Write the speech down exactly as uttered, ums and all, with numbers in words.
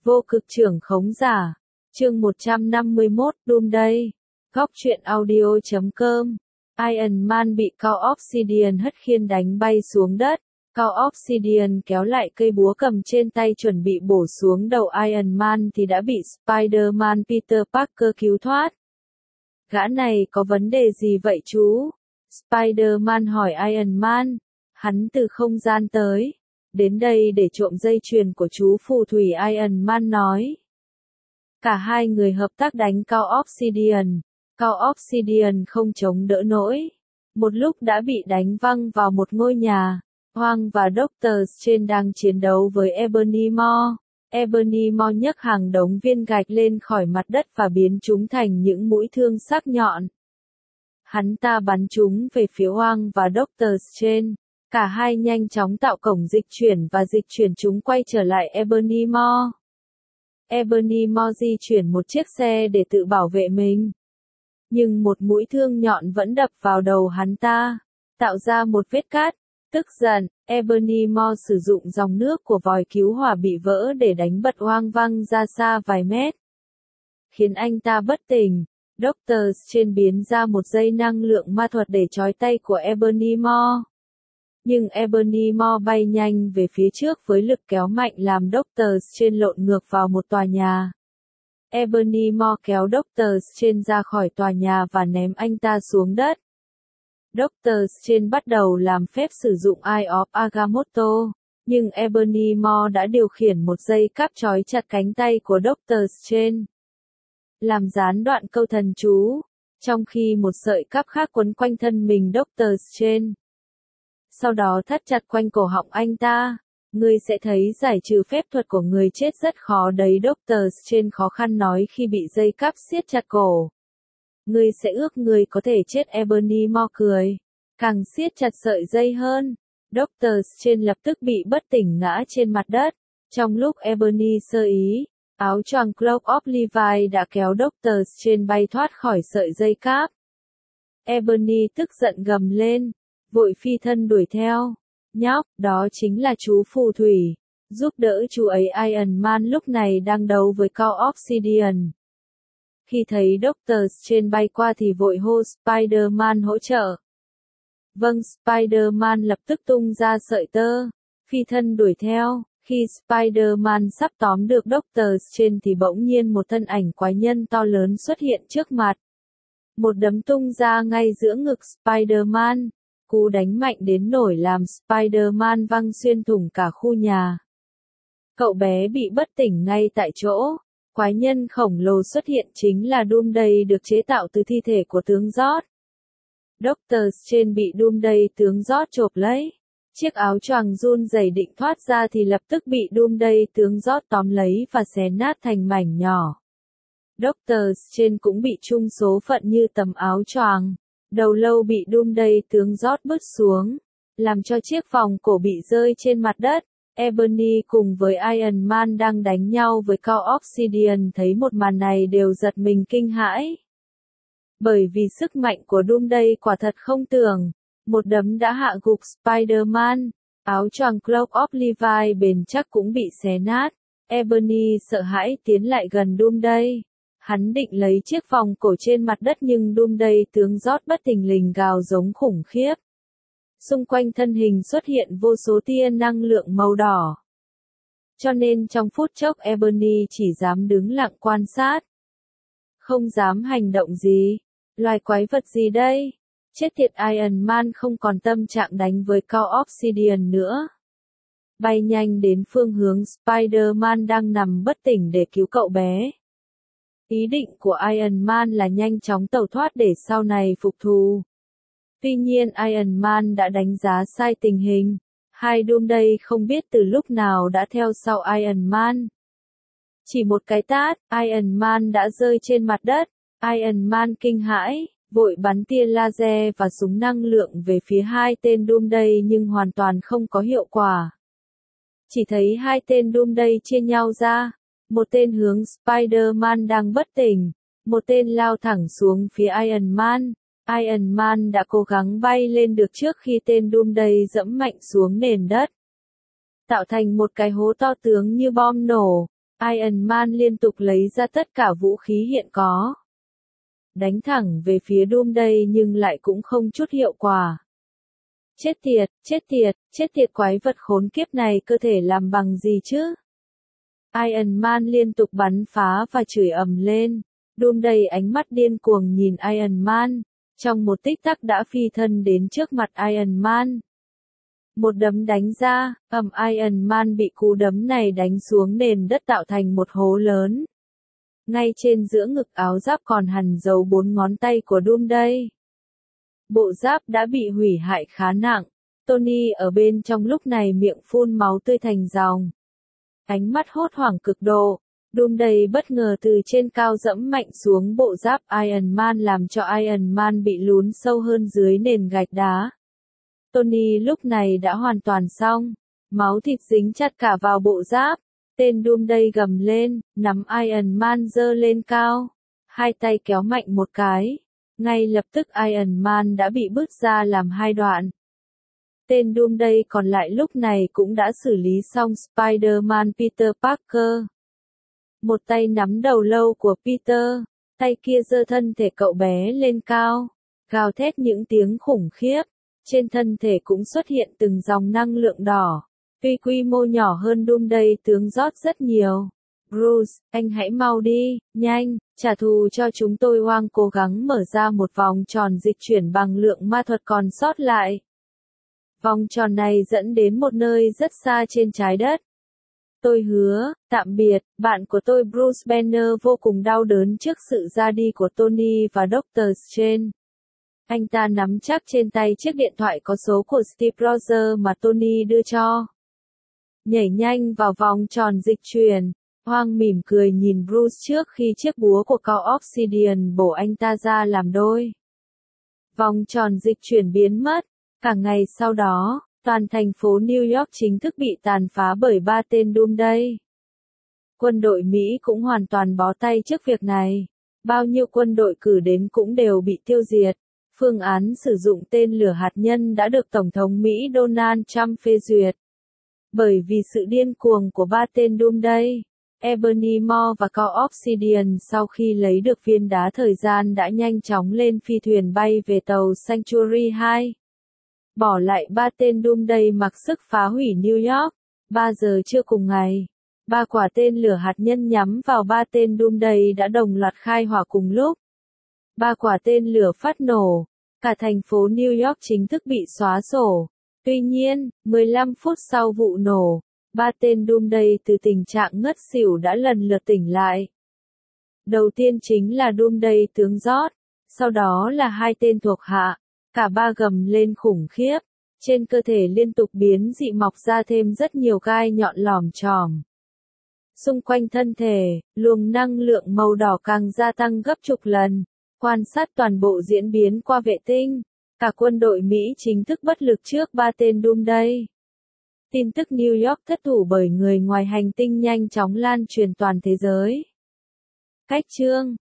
Vô cực trưởng khống giả. Chương một trăm năm mươi mốt, Doomsday. Góc truyện audio chấm com. Iron Man bị Cao Obsidian hất khiên đánh bay xuống đất. Cao Obsidian kéo lại cây búa cầm trên tay chuẩn bị bổ xuống đầu Iron Man thì đã bị Spider-Man Peter Parker cứu thoát. Gã này có vấn đề gì vậy chú? Spider-Man hỏi Iron Man. Hắn từ không gian tới. Đến đây để trộm dây chuyền của chú phù thủy, Iron Man nói. Cả hai người hợp tác đánh Cao Obsidian. Cao Obsidian không chống đỡ nổi. Một lúc đã bị đánh văng vào một ngôi nhà. Hoang và Doctor Strange đang chiến đấu với Ebony Maw. Ebony Maw nhấc hàng đống viên gạch lên khỏi mặt đất và biến chúng thành những mũi thương sắc nhọn. Hắn ta bắn chúng về phía Hoang và Doctor Strange. Cả hai nhanh chóng tạo cổng dịch chuyển và dịch chuyển chúng quay trở lại Ebony Maw. Ebony Maw di chuyển một chiếc xe để tự bảo vệ mình. Nhưng một mũi thương nhọn vẫn đập vào đầu hắn ta, tạo ra một vết cắt. Tức giận, Ebony Maw sử dụng dòng nước của vòi cứu hỏa bị vỡ để đánh bật Hoang văng ra xa vài mét, khiến anh ta bất tỉnh. Doctor Strange biến ra một dây năng lượng ma thuật để trói tay của Ebony Maw. Nhưng Ebony Maw bay nhanh về phía trước với lực kéo mạnh làm Doctor Strange lộn ngược vào một tòa nhà. Ebony Maw kéo Doctor Strange ra khỏi tòa nhà và ném anh ta xuống đất. Doctor Strange bắt đầu làm phép sử dụng Eye of Agamotto, nhưng Ebony Maw đã điều khiển một dây cáp trói chặt cánh tay của Doctor Strange, làm gián đoạn câu thần chú, trong khi một sợi cáp khác quấn quanh thân mình Doctor Strange. Sau đó thắt chặt quanh cổ họng anh ta. Ngươi sẽ thấy giải trừ phép thuật của người chết rất khó đấy, Doctor Strange khó khăn nói khi bị dây cáp siết chặt cổ. Ngươi sẽ ước ngươi có thể chết, Ebony Maw cười. Càng siết chặt sợi dây hơn. Doctor Strange lập tức bị bất tỉnh ngã trên mặt đất. Trong lúc Ebony sơ ý, áo choàng Cloak of Levi đã kéo Doctor Strange bay thoát khỏi sợi dây cáp. Ebony tức giận gầm lên, vội phi thân đuổi theo. Nhóc, đó chính là chú phù thủy. Giúp đỡ chú ấy. Iron Man lúc này đang đấu với Cao Obsidian. Khi thấy Doctor Strange bay qua thì vội hô Spider-Man hỗ trợ. Vâng, Spider-Man lập tức tung ra sợi tơ, phi thân đuổi theo. Khi Spider-Man sắp tóm được Doctor Strange thì bỗng nhiên một thân ảnh quái nhân to lớn xuất hiện trước mặt. Một đấm tung ra ngay giữa ngực Spider-Man. Cú đánh mạnh đến nổi làm Spider-Man văng xuyên thủng cả khu nhà. Cậu bé bị bất tỉnh ngay tại chỗ. Quái nhân khổng lồ xuất hiện chính là Doomsday được chế tạo từ thi thể của tướng Zod. Doctor Strange bị Doomsday tướng Zod chộp lấy. Chiếc áo choàng run rẩy định thoát ra thì lập tức bị Doomsday tướng Zod tóm lấy và xé nát thành mảnh nhỏ. Doctor Strange cũng bị chung số phận như tấm áo choàng. Đầu lâu bị Doomsday tướng Zod bứt xuống, làm cho chiếc vòng cổ bị rơi trên mặt đất. Ebony cùng với Iron Man đang đánh nhau với Cao Obsidian thấy một màn này đều giật mình kinh hãi. Bởi vì sức mạnh của Doomsday quả thật không tưởng. Một đấm đã hạ gục Spider-Man. Áo choàng Cloak of Levi bền chắc cũng bị xé nát. Ebony sợ hãi tiến lại gần Doomsday. Hắn định lấy chiếc vòng cổ trên mặt đất nhưng Doomsday tướng Zod bất thình lình gào giống khủng khiếp. Xung quanh thân hình xuất hiện vô số tia năng lượng màu đỏ. Cho nên trong phút chốc Ebony chỉ dám đứng lặng quan sát. Không dám hành động gì. Loài quái vật gì đây? Chết tiệt, Iron Man không còn tâm trạng đánh với Cao Obsidian nữa. Bay nhanh đến phương hướng Spider-Man đang nằm bất tỉnh để cứu cậu bé. Ý định của Iron Man là nhanh chóng tẩu thoát để sau này phục thù. Tuy nhiên Iron Man đã đánh giá sai tình hình. Hai Doomsday không biết từ lúc nào đã theo sau Iron Man. Chỉ một cái tát, Iron Man đã rơi trên mặt đất. Iron Man kinh hãi, vội bắn tia laser và súng năng lượng về phía hai tên Doomsday nhưng hoàn toàn không có hiệu quả. Chỉ thấy hai tên Doomsday chia nhau ra. Một tên hướng Spider-Man đang bất tỉnh, một tên lao thẳng xuống phía Iron Man. Iron Man đã cố gắng bay lên được trước khi tên Doomsday dẫm mạnh xuống nền đất, tạo thành một cái hố to tướng như bom nổ. Iron Man liên tục lấy ra tất cả vũ khí hiện có. Đánh thẳng về phía Doomsday nhưng lại cũng không chút hiệu quả. Chết tiệt, chết tiệt, chết tiệt quái vật khốn kiếp này cơ thể làm bằng gì chứ? Iron Man liên tục bắn phá và chửi ầm lên. Doomsday ánh mắt điên cuồng nhìn Iron Man. Trong một tích tắc đã phi thân đến trước mặt Iron Man. Một đấm đánh ra, ầm Iron Man bị cú đấm này đánh xuống nền đất tạo thành một hố lớn. Ngay trên giữa ngực áo giáp còn hằn dấu bốn ngón tay của Doomsday. Bộ giáp đã bị hủy hại khá nặng. Tony ở bên trong lúc này miệng phun máu tươi thành dòng. Ánh mắt hốt hoảng cực độ. Doomsday bất ngờ từ trên cao dẫm mạnh xuống bộ giáp Iron Man làm cho Iron Man bị lún sâu hơn dưới nền gạch đá. Tony lúc này đã hoàn toàn xong. Máu thịt dính chặt cả vào bộ giáp. Tên Doomsday gầm lên, nắm Iron Man giơ lên cao. Hai tay kéo mạnh một cái. Ngay lập tức Iron Man đã bị bứt ra làm hai đoạn. Tên Doomsday còn lại lúc này cũng đã xử lý xong Spider-Man Peter Parker. Một tay nắm đầu lâu của Peter, tay kia giơ thân thể cậu bé lên cao, gào thét những tiếng khủng khiếp. Trên thân thể cũng xuất hiện từng dòng năng lượng đỏ. Tuy quy mô nhỏ hơn Doomsday tướng rót rất nhiều. Bruce, anh hãy mau đi, nhanh, trả thù cho chúng tôi. Hoang cố gắng mở ra một vòng tròn dịch chuyển bằng lượng ma thuật còn sót lại. Vòng tròn này dẫn đến một nơi rất xa trên trái đất. Tôi hứa, tạm biệt, bạn của tôi Bruce Banner vô cùng đau đớn trước sự ra đi của Tony và Doctor Strange. Anh ta nắm chắc trên tay chiếc điện thoại có số của Steve Rogers mà Tony đưa cho. Nhảy nhanh vào vòng tròn dịch chuyển. Hoang mỉm cười nhìn Bruce trước khi chiếc búa của Cao Obsidian bổ anh ta ra làm đôi. Vòng tròn dịch chuyển biến mất. Cả ngày sau đó, toàn thành phố New York chính thức bị tàn phá bởi ba tên Doomsday. Quân đội Mỹ cũng hoàn toàn bó tay trước việc này. Bao nhiêu quân đội cử đến cũng đều bị tiêu diệt. Phương án sử dụng tên lửa hạt nhân đã được Tổng thống Mỹ Donald Trump phê duyệt. Bởi vì sự điên cuồng của ba tên Doomsday, Ebony Maw và Cao Obsidian sau khi lấy được viên đá thời gian đã nhanh chóng lên phi thuyền bay về tàu Sanctuary hai. Bỏ lại ba tên Doomsday mặc sức phá hủy New York. ba giờ trưa cùng ngày, ba quả tên lửa hạt nhân nhắm vào ba tên Doomsday đã đồng loạt khai hỏa cùng lúc. Ba quả tên lửa phát nổ, cả thành phố New York chính thức bị xóa sổ. Tuy nhiên, mười lăm phút sau vụ nổ, ba tên Doomsday từ tình trạng ngất xỉu đã lần lượt tỉnh lại. Đầu tiên chính là Doomsday tướng George, sau đó là hai tên thuộc hạ, cả ba gầm lên khủng khiếp, trên cơ thể liên tục biến dị mọc ra thêm rất nhiều gai nhọn lòm chòm. Xung quanh thân thể, luồng năng lượng màu đỏ càng gia tăng gấp chục lần. Quan sát toàn bộ diễn biến qua vệ tinh, cả quân đội Mỹ chính thức bất lực trước ba tên Doomsday. Tin tức New York thất thủ bởi người ngoài hành tinh nhanh chóng lan truyền toàn thế giới. Cách chương